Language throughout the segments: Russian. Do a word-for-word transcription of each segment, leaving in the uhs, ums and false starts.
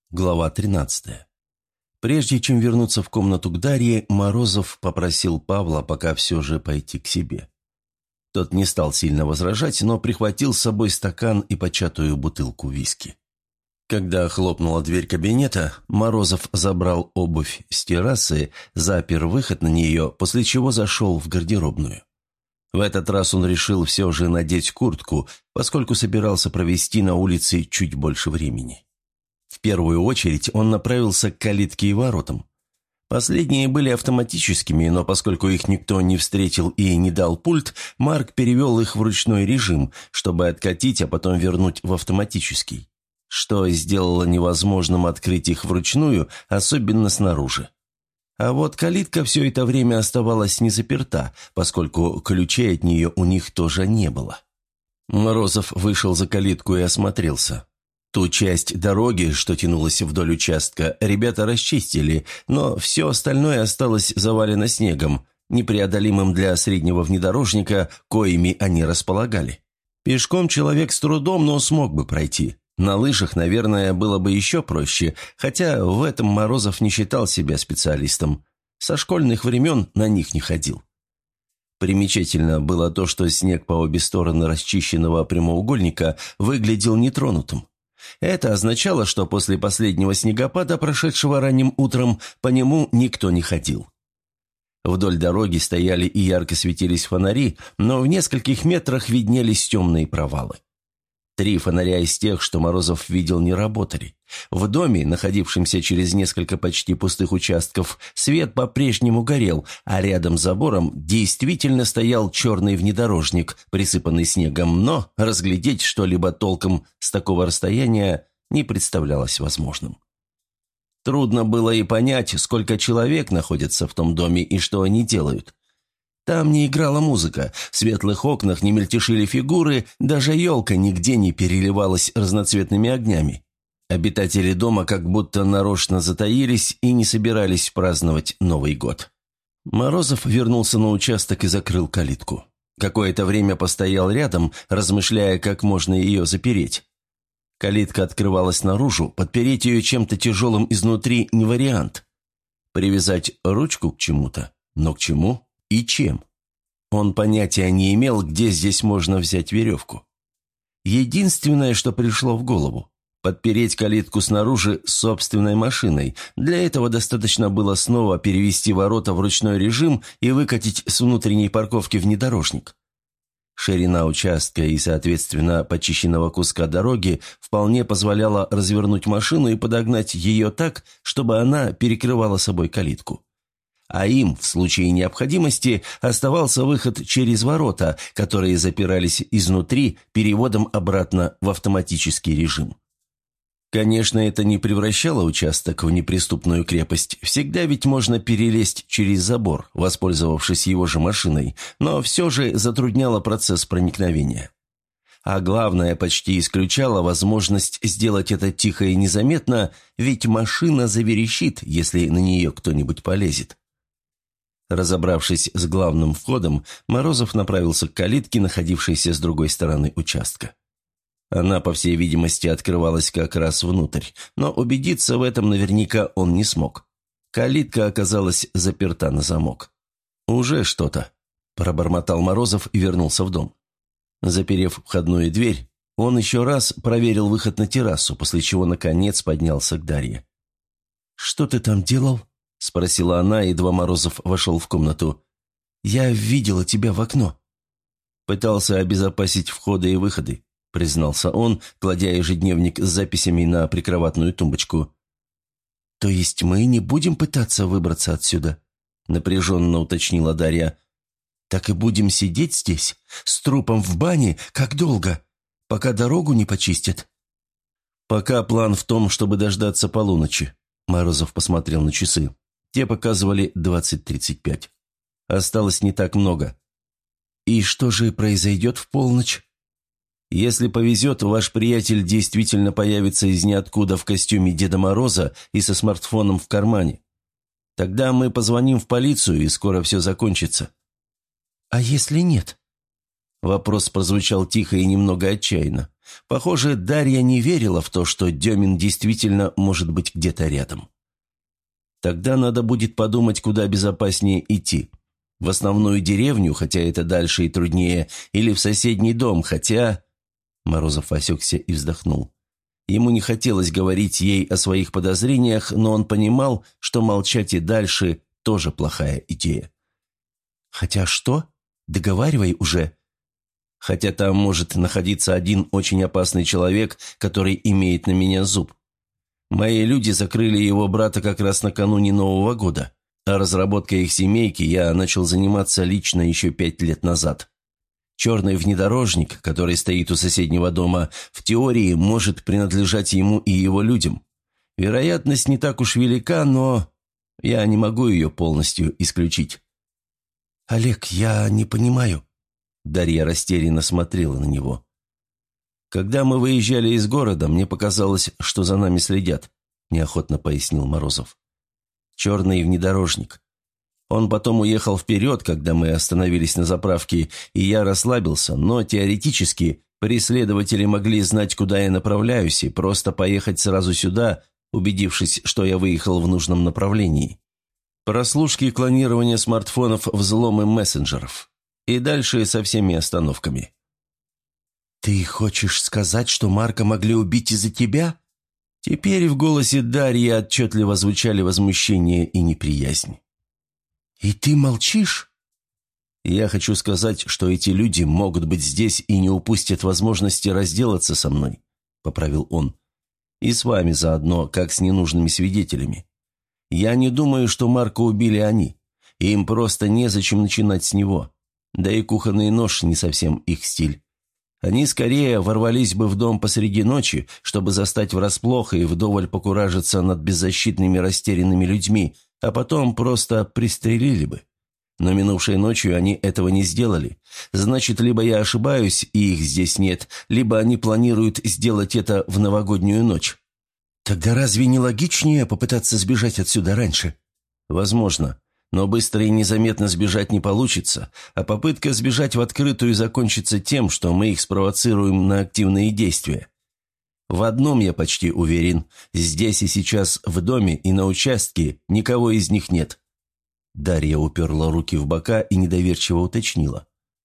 Глава тринадцатая. Прежде чем вернуться в комнату к Дарье, Морозов попросил Павла пока все же пойти к себе. Тот не стал сильно возражать, но прихватил с собой стакан и початую бутылку виски. Когда хлопнула дверь кабинета, Морозов забрал обувь с террасы, запер выход на нее, после чего зашел в гардеробную. В этот раз он решил все же надеть куртку, поскольку собирался провести на улице чуть больше времени. В первую очередь он направился к калитке и воротам. Последние были автоматическими, но поскольку их никто не встретил и не дал пульт, Марк перевел их в ручной режим, чтобы откатить, а потом вернуть в автоматический, что сделало невозможным открыть их вручную, особенно снаружи. А вот калитка все это время оставалась не заперта, поскольку ключей от нее у них тоже не было. Морозов вышел за калитку и осмотрелся. Ту часть дороги, что тянулась вдоль участка, ребята расчистили, но все остальное осталось завалено снегом, непреодолимым для среднего внедорожника, коими они располагали. Пешком человек с трудом, но смог бы пройти. На лыжах, наверное, было бы еще проще, хотя в этом Морозов не считал себя специалистом. Со школьных времен на них не ходил. Примечательно было то, что снег по обе стороны расчищенного прямоугольника выглядел нетронутым. Это означало, что после последнего снегопада, прошедшего ранним утром, по нему никто не ходил. Вдоль дороги стояли и ярко светились фонари, но в нескольких метрах виднелись темные провалы. Три фонаря из тех, что Морозов видел, не работали. В доме, находившемся через несколько почти пустых участков, свет по-прежнему горел, а рядом с забором действительно стоял черный внедорожник, присыпанный снегом, но разглядеть что-либо толком с такого расстояния не представлялось возможным. Трудно было и понять, сколько человек находится в том доме и что они делают. Там не играла музыка, в светлых окнах не мельтешили фигуры, даже елка нигде не переливалась разноцветными огнями. Обитатели дома как будто нарочно затаились и не собирались праздновать Новый год. Морозов вернулся на участок и закрыл калитку. Какое-то время постоял рядом, размышляя, как можно ее запереть. Калитка открывалась наружу, подпереть ее чем-то тяжелым изнутри не вариант. Привязать ручку к чему-то, но к чему? И чем? Он понятия не имел, где здесь можно взять веревку. Единственное, что пришло в голову – подпереть калитку снаружи собственной машиной. Для этого достаточно было снова перевести ворота в ручной режим и выкатить с внутренней парковки внедорожник. Ширина участка и, соответственно, почищенного куска дороги вполне позволяла развернуть машину и подогнать ее так, чтобы она перекрывала собой калитку. А им, в случае необходимости, оставался выход через ворота, которые запирались изнутри переводом обратно в автоматический режим. Конечно, это не превращало участок в неприступную крепость. Всегда ведь можно перелезть через забор, воспользовавшись его же машиной, но все же затрудняло процесс проникновения. А главное, почти исключало возможность сделать это тихо и незаметно, ведь машина заверещит, если на нее кто-нибудь полезет. Разобравшись с главным входом, Морозов направился к калитке, находившейся с другой стороны участка. Она, по всей видимости, открывалась как раз внутрь, но убедиться в этом наверняка он не смог. Калитка оказалась заперта на замок. «Уже что-то», – пробормотал Морозов и вернулся в дом. Заперев входную дверь, он еще раз проверил выход на террасу, после чего, наконец, поднялся к Дарье. «Что ты там делал?» – спросила она, едва Морозов вошел в комнату. «Я видела тебя в окно». «Пытался обезопасить входы и выходы», – признался он, кладя ежедневник с записями на прикроватную тумбочку. «То есть мы не будем пытаться выбраться отсюда?» – напряженно уточнила Дарья. «Так и будем сидеть здесь, с трупом в бане, как долго, пока дорогу не почистят?» «Пока план в том, чтобы дождаться полуночи», – Морозов посмотрел на часы. Те показывали двадцать тридцать пять. Осталось не так много. «И что же произойдет в полночь?» «Если повезет, ваш приятель действительно появится из ниоткуда в костюме Деда Мороза и со смартфоном в кармане. Тогда мы позвоним в полицию, и скоро все закончится». «А если нет?» Вопрос прозвучал тихо и немного отчаянно. Похоже, Дарья не верила в то, что Демин действительно может быть где-то рядом. Тогда надо будет подумать, куда безопаснее идти. В основную деревню, хотя это дальше и труднее, или в соседний дом, хотя... Морозов осекся и вздохнул. Ему не хотелось говорить ей о своих подозрениях, но он понимал, что молчать и дальше тоже плохая идея. «Хотя что? Договаривай уже». «Хотя там может находиться один очень опасный человек, который имеет на меня зуб. Мои люди закрыли его брата как раз накануне Нового года, а разработкой их семейки я начал заниматься лично еще пять лет назад. Черный внедорожник, который стоит у соседнего дома, в теории может принадлежать ему и его людям. Вероятность не так уж велика, но я не могу ее полностью исключить». «Олег, я не понимаю». Дарья растерянно смотрела на него. «Когда мы выезжали из города, мне показалось, что за нами следят», – неохотно пояснил Морозов. «Черный внедорожник. Он потом уехал вперед, когда мы остановились на заправке, и я расслабился, но теоретически преследователи могли знать, куда я направляюсь, и просто поехать сразу сюда, убедившись, что я выехал в нужном направлении. Прослушки и клонирование смартфонов, взломы мессенджеров. И дальше со всеми остановками». «Ты хочешь сказать, что Марка могли убить из-за тебя?» Теперь в голосе Дарьи отчетливо звучали возмущение и неприязнь. «И ты молчишь?» «Я хочу сказать, что эти люди могут быть здесь и не упустят возможности разделаться со мной», — поправил он. «И с вами заодно, как с ненужными свидетелями. Я не думаю, что Марка убили они. Им просто незачем начинать с него. Да и кухонный нож не совсем их стиль. Они скорее ворвались бы в дом посреди ночи, чтобы застать врасплох и вдоволь покуражиться над беззащитными растерянными людьми, а потом просто пристрелили бы. Но минувшей ночью они этого не сделали. Значит, либо я ошибаюсь, и их здесь нет, либо они планируют сделать это в новогоднюю ночь». «Тогда разве не логичнее попытаться сбежать отсюда раньше?» «Возможно. Но быстро и незаметно сбежать не получится, а попытка сбежать в открытую закончится тем, что мы их спровоцируем на активные действия. В одном я почти уверен, здесь и сейчас в доме и на участке никого из них нет». Дарья уперла руки в бока и недоверчиво уточнила.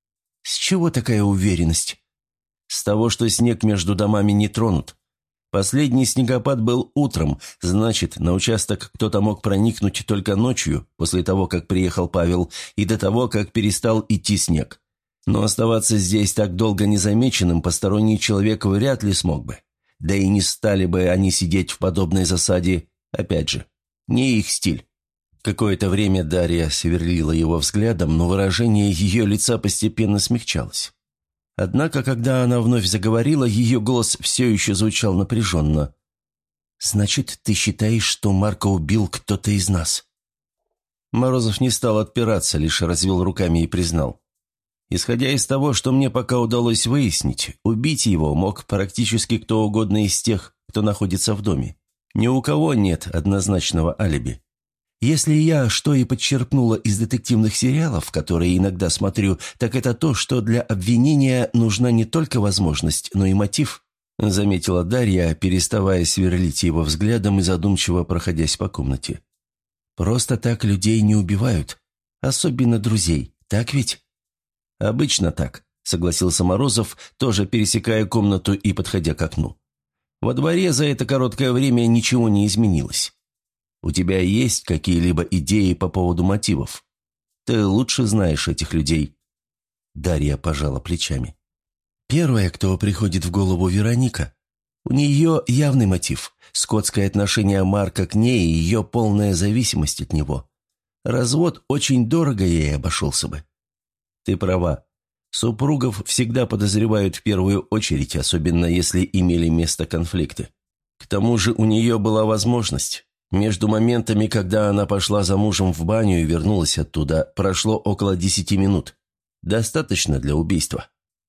«С чего такая уверенность?» «С того, что снег между домами не тронут. Последний снегопад был утром, значит, на участок кто-то мог проникнуть только ночью, после того, как приехал Павел, и до того, как перестал идти снег. Но оставаться здесь так долго незамеченным посторонний человек вряд ли смог бы. Да и не стали бы они сидеть в подобной засаде, опять же, не их стиль». Какое-то время Дарья сверлила его взглядом, но выражение ее лица постепенно смягчалось. Однако, когда она вновь заговорила, ее голос все еще звучал напряженно. «Значит, ты считаешь, что Марка убил кто-то из нас?» Морозов не стал отпираться, лишь развел руками и признал. «Исходя из того, что мне пока удалось выяснить, убить его мог практически кто угодно из тех, кто находится в доме. Ни у кого нет однозначного алиби. Если я что и подчерпнула из детективных сериалов, которые иногда смотрю, так это то, что для обвинения нужна не только возможность, но и мотив», — заметила Дарья, переставая сверлить его взглядом и задумчиво проходясь по комнате. «Просто так людей не убивают, особенно друзей, так ведь?» «Обычно так», — согласился Морозов, тоже пересекая комнату и подходя к окну. «Во дворе за это короткое время ничего не изменилось. У тебя есть какие-либо идеи по поводу мотивов? Ты лучше знаешь этих людей». Дарья пожала плечами. «Первое, кто приходит в голову, Вероника. У нее явный мотив – скотское отношение Марка к ней и ее полная зависимость от него. Развод очень дорого ей обошелся бы». «Ты права. Супругов всегда подозревают в первую очередь, особенно если имели место конфликты. К тому же у нее была возможность. Между моментами, когда она пошла за мужем в баню и вернулась оттуда, прошло около десяти минут. Достаточно для убийства».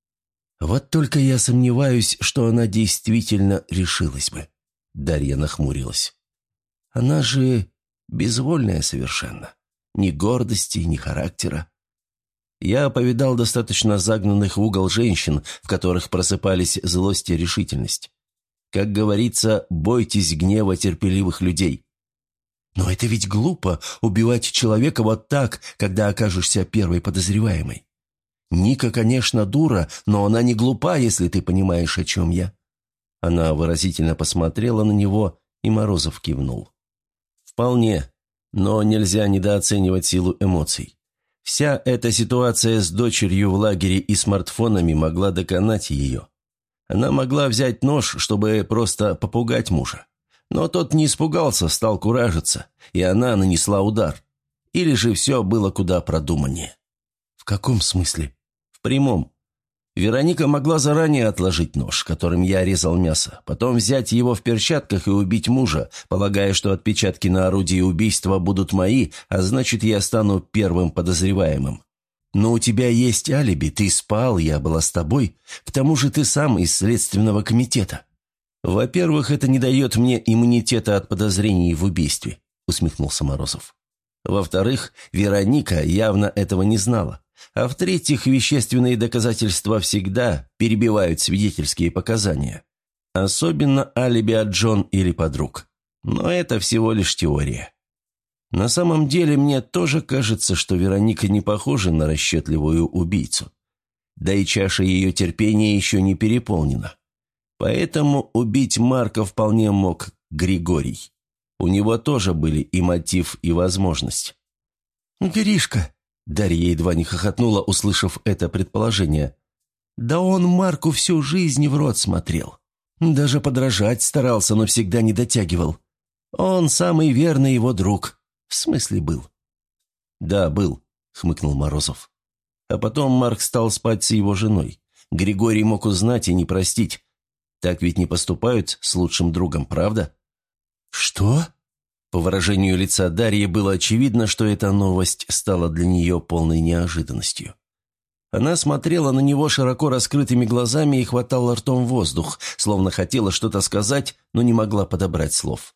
«Вот только я сомневаюсь, что она действительно решилась бы», — Дарья нахмурилась. «Она же безвольная совершенно. Ни гордости, ни характера». Я повидал достаточно загнанных в угол женщин, в которых просыпались злость и решительность. Как говорится, бойтесь гнева терпеливых людей. Но это ведь глупо – убивать человека вот так, когда окажешься первой подозреваемой. Ника, конечно, дура, но она не глупа, если ты понимаешь, о чем я». Она выразительно посмотрела на него, и Морозов кивнул. «Вполне, но нельзя недооценивать силу эмоций. Вся эта ситуация с дочерью в лагере и смартфонами могла доконать ее. Она могла взять нож, чтобы просто попугать мужа. Но тот не испугался, стал куражиться, и она нанесла удар. Или же все было куда продуманнее». «В каком смысле?» «В прямом. Вероника могла заранее отложить нож, которым я резал мясо, потом взять его в перчатках и убить мужа, полагая, что отпечатки на орудии убийства будут мои, а значит, я стану первым подозреваемым. Но у тебя есть алиби, ты спал, я была с тобой, к тому же ты сам из Следственного комитета». «Во-первых, это не дает мне иммунитета от подозрений в убийстве», — усмехнулся Морозов. «Во-вторых, Вероника явно этого не знала. А в-третьих, вещественные доказательства всегда перебивают свидетельские показания. Особенно алиби от Джон или подруг. Но это всего лишь теория. На самом деле, мне тоже кажется, что Вероника не похожа на расчетливую убийцу. Да и чаша ее терпения еще не переполнена. Поэтому убить Марка вполне мог Григорий. У него тоже были и мотив, и возможность». «Гришка!» — Дарья едва не хохотнула, услышав это предположение. «Да он Марку всю жизнь в рот смотрел. Даже подражать старался, но всегда не дотягивал. Он самый верный его друг. В смысле был?» «Да, был», — хмыкнул Морозов. «А потом Марк стал спать с его женой. Григорий мог узнать и не простить. Так ведь не поступают с лучшим другом, правда?» «Что?» По выражению лица Дарьи было очевидно, что эта новость стала для нее полной неожиданностью. Она смотрела на него широко раскрытыми глазами и хватала ртом воздух, словно хотела что-то сказать, но не могла подобрать слов.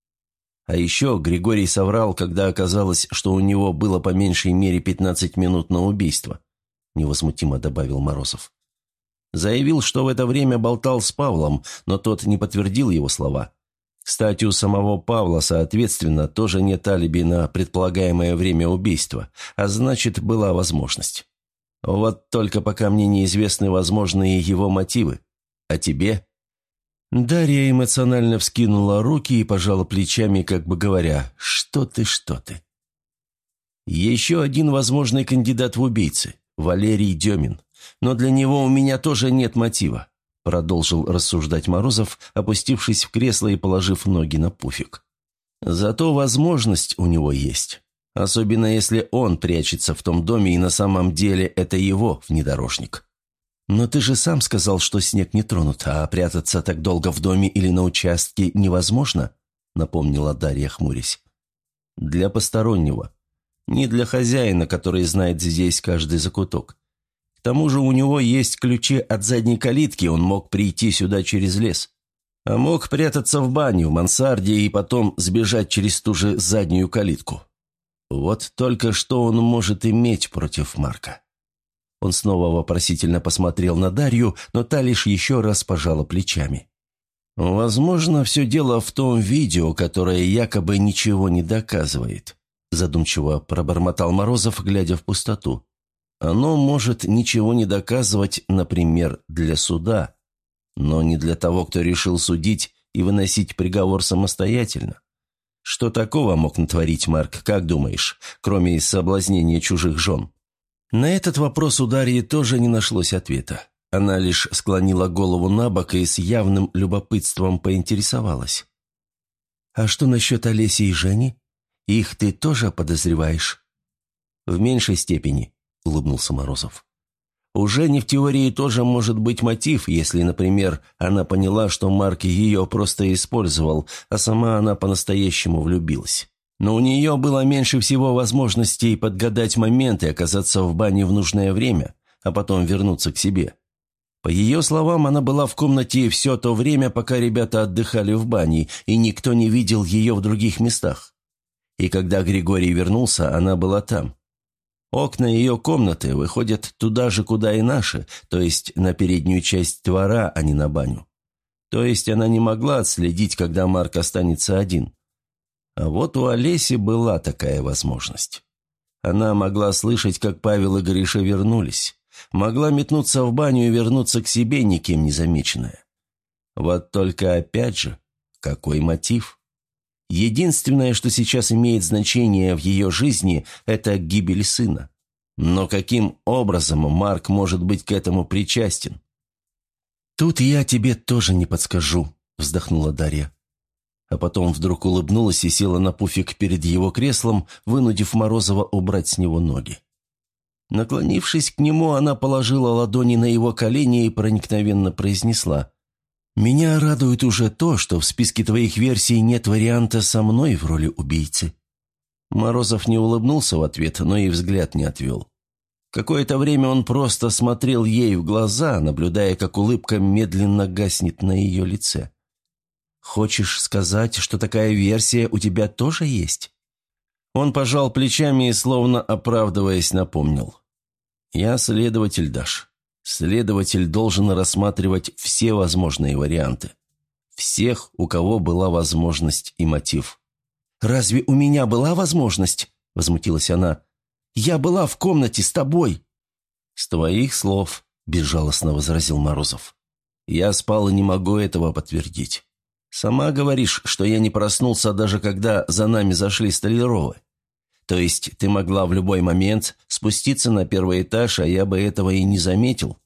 А еще Григорий соврал, когда оказалось, что у него было по меньшей мере пятнадцать минут на убийство, невозмутимо добавил Морозов. Заявил, что в это время болтал с Павлом, но тот не подтвердил его слова. Кстати, у самого Павла, соответственно, тоже нет алиби на предполагаемое время убийства, а значит, была возможность. Вот только пока мне неизвестны возможные его мотивы. А тебе?» Дарья эмоционально вскинула руки и пожала плечами, как бы говоря: «Что ты, что ты?» «Еще один возможный кандидат в убийцы – Валерий Демин. Но для него у меня тоже нет мотива», – продолжил рассуждать Морозов, опустившись в кресло и положив ноги на пуфик. «Зато возможность у него есть. Особенно если он прячется в том доме, и на самом деле это его внедорожник». «Но ты же сам сказал, что снег не тронут, а прятаться так долго в доме или на участке невозможно», — напомнила Дарья, хмурясь. «Для постороннего. Не для хозяина, который знает здесь каждый закуток. К тому же у него есть ключи от задней калитки, он мог прийти сюда через лес. А мог прятаться в бане, в мансарде и потом сбежать через ту же заднюю калитку. Вот только что он может иметь против Марка». Он снова вопросительно посмотрел на Дарью, но та лишь еще раз пожала плечами. «Возможно, все дело в том видео, которое якобы ничего не доказывает», задумчиво пробормотал Морозов, глядя в пустоту. «Оно может ничего не доказывать, например, для суда, но не для того, кто решил судить и выносить приговор самостоятельно. Что такого мог натворить Марк, как думаешь, кроме соблазнения чужих жен?» На этот вопрос у Дарьи тоже не нашлось ответа. Она лишь склонила голову на бок и с явным любопытством поинтересовалась. «А что насчет Олеси и Жени? Их ты тоже подозреваешь?» «В меньшей степени», — улыбнулся Морозов. «У Жени в теории тоже может быть мотив, если, например, она поняла, что Марк ее просто использовал, а сама она по-настоящему влюбилась. Но у нее было меньше всего возможностей подгадать момент и оказаться в бане в нужное время, а потом вернуться к себе. По ее словам, она была в комнате все то время, пока ребята отдыхали в бане, и никто не видел ее в других местах. И когда Григорий вернулся, она была там. Окна ее комнаты выходят туда же, куда и наши, то есть на переднюю часть двора, а не на баню. То есть она не могла отследить, когда Марк останется один. А вот у Олеси была такая возможность. Она могла слышать, как Павел и Гриша вернулись. Могла метнуться в баню и вернуться к себе, никем не замеченная. Вот только опять же, какой мотив? Единственное, что сейчас имеет значение в ее жизни, это гибель сына. Но каким образом Марк может быть к этому причастен? «Тут я тебе тоже не подскажу», — вздохнула Дарья. А потом вдруг улыбнулась и села на пуфик перед его креслом, вынудив Морозова убрать с него ноги. Наклонившись к нему, она положила ладони на его колени и проникновенно произнесла: «Меня радует уже то, что в списке твоих версий нет варианта со мной в роли убийцы». Морозов не улыбнулся в ответ, но и взгляд не отвел. Какое-то время он просто смотрел ей в глаза, наблюдая, как улыбка медленно гаснет на ее лице. «Хочешь сказать, что такая версия у тебя тоже есть?» Он пожал плечами и, словно оправдываясь, напомнил. «Я следователь, Даш. Следователь должен рассматривать все возможные варианты. Всех, у кого была возможность и мотив». «Разве у меня была возможность?» – возмутилась она. «Я была в комнате с тобой». «С твоих слов», – безжалостно возразил Морозов. «Я спал и не могу этого подтвердить. Сама говоришь, что я не проснулся, даже когда за нами зашли Столяровы. То есть ты могла в любой момент спуститься на первый этаж, а я бы этого и не заметил.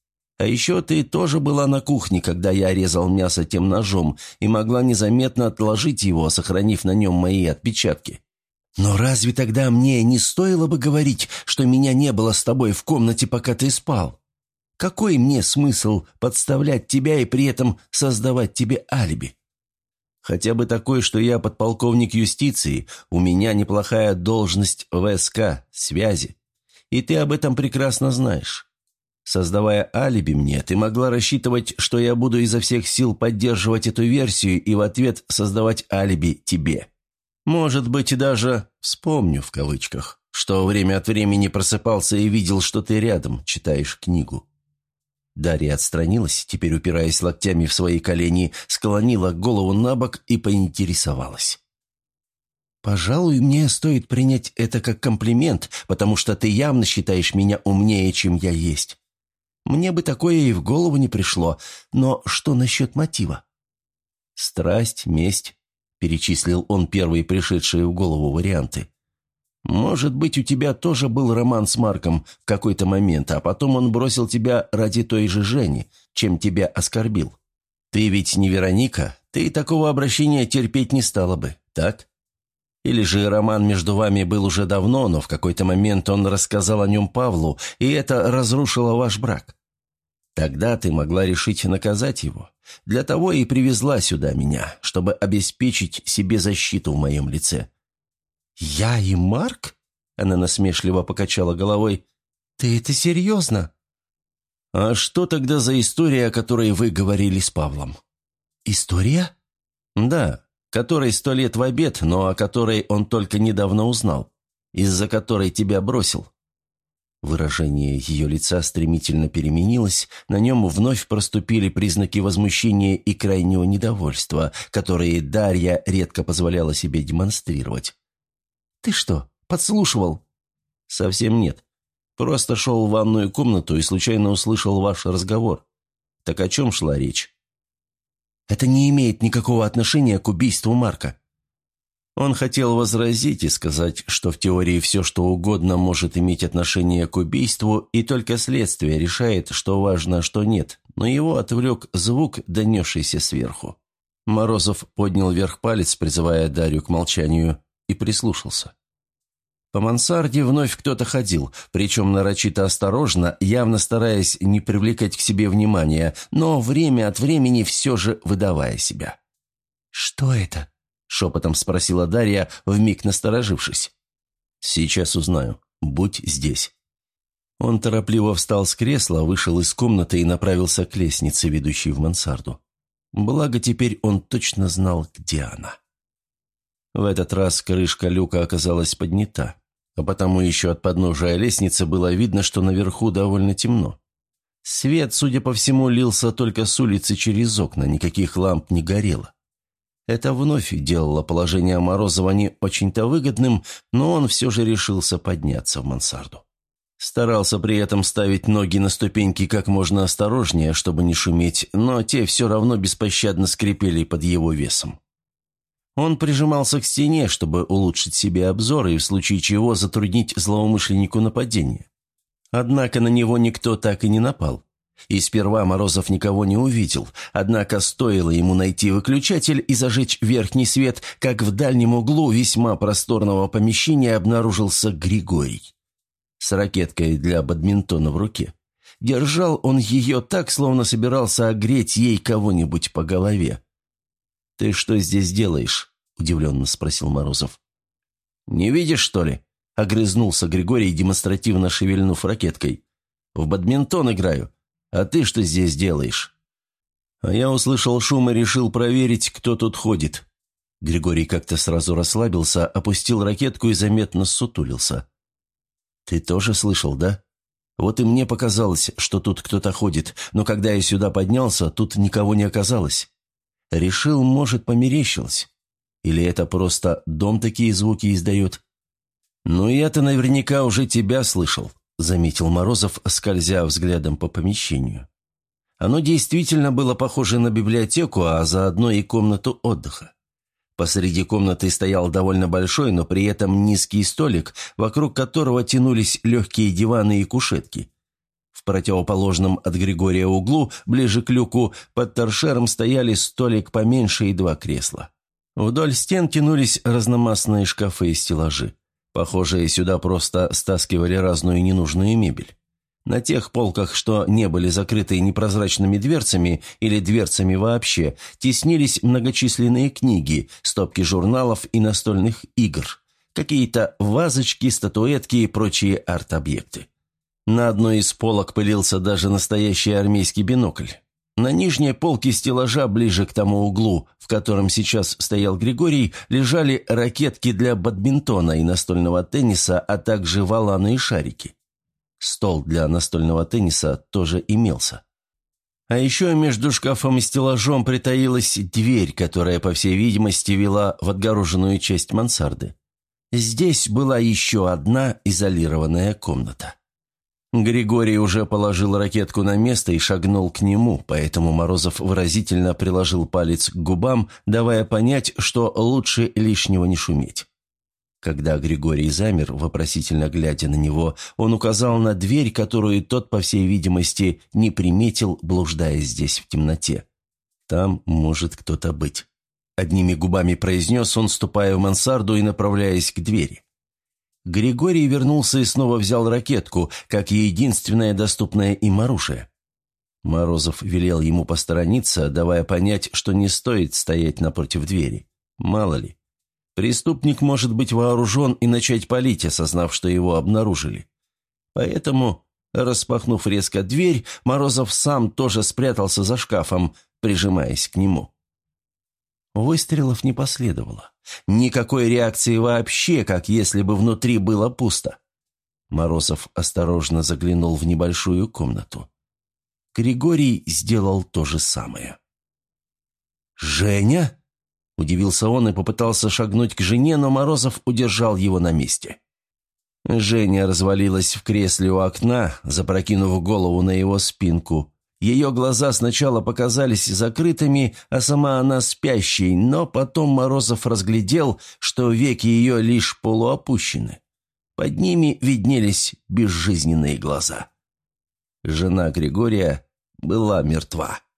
А еще ты тоже была на кухне, когда я резал мясо тем ножом, и могла незаметно отложить его, сохранив на нем мои отпечатки. Но разве тогда мне не стоило бы говорить, что меня не было с тобой в комнате, пока ты спал? Какой мне смысл подставлять тебя и при этом создавать тебе алиби? Хотя бы такой, что я подполковник юстиции, у меня неплохая должность в СК, связи. И ты об этом прекрасно знаешь. Создавая алиби мне, ты могла рассчитывать, что я буду изо всех сил поддерживать эту версию и в ответ создавать алиби тебе. Может быть, даже «вспомню» в кавычках, что время от времени просыпался и видел, что ты рядом читаешь книгу». Дарья отстранилась, теперь упираясь локтями в свои колени, склонила голову на бок и поинтересовалась. «Пожалуй, мне стоит принять это как комплимент, потому что ты явно считаешь меня умнее, чем я есть. Мне бы такое и в голову не пришло, но что насчет мотива?» «Страсть, месть», — перечислил он первые пришедшие в голову варианты. «Может быть, у тебя тоже был роман с Марком в какой-то момент, а потом он бросил тебя ради той же Жени, чем тебя оскорбил. Ты ведь не Вероника, ты такого обращения терпеть не стала бы, так? Или же роман между вами был уже давно, но в какой-то момент он рассказал о нем Павлу, и это разрушило ваш брак. Тогда ты могла решить наказать его. Для того и привезла сюда меня, чтобы обеспечить себе защиту в моем лице». «Я и Марк?» – она насмешливо покачала головой. «Ты это серьезно?» «А что тогда за история, о которой вы говорили с Павлом?» «История?» «Да, которой сто лет в обед, но о которой он только недавно узнал, из-за которой тебя бросил». Выражение ее лица стремительно переменилось, на нем вновь проступили признаки возмущения и крайнего недовольства, которые Дарья редко позволяла себе демонстрировать. «Ты что, подслушивал?» «Совсем нет. Просто шел в ванную комнату и случайно услышал ваш разговор. Так о чем шла речь?» «Это не имеет никакого отношения к убийству Марка». Он хотел возразить и сказать, что в теории все, что угодно может иметь отношение к убийству, и только следствие решает, что важно, а что нет, но его отвлек звук, донесшийся сверху. Морозов поднял вверх палец, призывая Дарью к молчанию, и прислушался. По мансарде вновь кто-то ходил, причем нарочито осторожно, явно стараясь не привлекать к себе внимания, но время от времени все же выдавая себя. «Что это?» – шепотом спросила Дарья, вмиг насторожившись. «Сейчас узнаю. Будь здесь». Он торопливо встал с кресла, вышел из комнаты и направился к лестнице, ведущей в мансарду. Благо теперь он точно знал, где она. В этот раз крышка люка оказалась поднята. а потому еще от подножия лестницы было видно, что наверху довольно темно. Свет, судя по всему, лился только с улицы через окна, никаких ламп не горело. Это вновь делало положение Морозова не очень-то выгодным, но он все же решился подняться в мансарду. Старался при этом ставить ноги на ступеньки как можно осторожнее, чтобы не шуметь, но те все равно беспощадно скрипели под его весом. Он прижимался к стене, чтобы улучшить себе обзор и в случае чего затруднить злоумышленнику нападение. Однако на него никто так и не напал. И сперва Морозов никого не увидел, однако стоило ему найти выключатель и зажечь верхний свет, как в дальнем углу весьма просторного помещения обнаружился Григорий. С ракеткой для бадминтона в руке. Держал он ее так, словно собирался огреть ей кого-нибудь по голове. «Ты что здесь делаешь?» – удивленно спросил Морозов. «Не видишь, что ли?» – огрызнулся Григорий, демонстративно шевельнув ракеткой. «В бадминтон играю. А ты что здесь делаешь?» «А я услышал шум и решил проверить, кто тут ходит». Григорий как-то сразу расслабился, опустил ракетку и заметно ссутулился. «Ты тоже слышал, да? Вот и мне показалось, что тут кто-то ходит, но когда я сюда поднялся, тут никого не оказалось. Решил, может, померещилось. Или это просто дом такие звуки издает?» «Ну, я-то наверняка уже тебя слышал», — заметил Морозов, скользя взглядом по помещению. Оно действительно было похоже на библиотеку, а заодно и комнату отдыха. Посреди комнаты стоял довольно большой, но при этом низкий столик, вокруг которого тянулись легкие диваны и кушетки. В противоположном от Григория углу, ближе к люку, под торшером стояли столик поменьше и два кресла. Вдоль стен тянулись разномастные шкафы и стеллажи. Похоже, сюда просто стаскивали разную ненужную мебель. На тех полках, что не были закрыты непрозрачными дверцами или дверцами вообще, теснились многочисленные книги, стопки журналов и настольных игр, какие-то вазочки, статуэтки и прочие арт-объекты. На одной из полок пылился даже настоящий армейский бинокль. На нижней полке стеллажа, ближе к тому углу, в котором сейчас стоял Григорий, лежали ракетки для бадминтона и настольного тенниса, а также валаны и шарики. Стол для настольного тенниса тоже имелся. А еще между шкафом и стеллажом притаилась дверь, которая, по всей видимости, вела в отгороженную часть мансарды. Здесь была еще одна изолированная комната. Григорий уже положил ракетку на место и шагнул к нему, поэтому Морозов выразительно приложил палец к губам, давая понять, что лучше лишнего не шуметь. Когда Григорий замер, вопросительно глядя на него, он указал на дверь, которую тот, по всей видимости, не приметил, блуждая здесь в темноте. «Там может кто-то быть», — одними губами произнес он, ступая в мансарду и направляясь к двери. Григорий вернулся и снова взял ракетку, как единственное доступное им оружие. Морозов велел ему посторониться, давая понять, что не стоит стоять напротив двери. Мало ли. Преступник может быть вооружен и начать палить, осознав, что его обнаружили. Поэтому, распахнув резко дверь, Морозов сам тоже спрятался за шкафом, прижимаясь к нему. Выстрелов не последовало. Никакой реакции вообще, как если бы внутри было пусто. Морозов осторожно заглянул в небольшую комнату. Григорий сделал то же самое. «Женя?» – удивился он и попытался шагнуть к жене, но Морозов удержал его на месте. Женя развалилась в кресле у окна, запрокинув голову на его спинку. Ее глаза сначала показались закрытыми, а сама она спящей, но потом Морозов разглядел, что веки ее лишь полуопущены. Под ними виднелись безжизненные глаза. Жена Григория была мертва.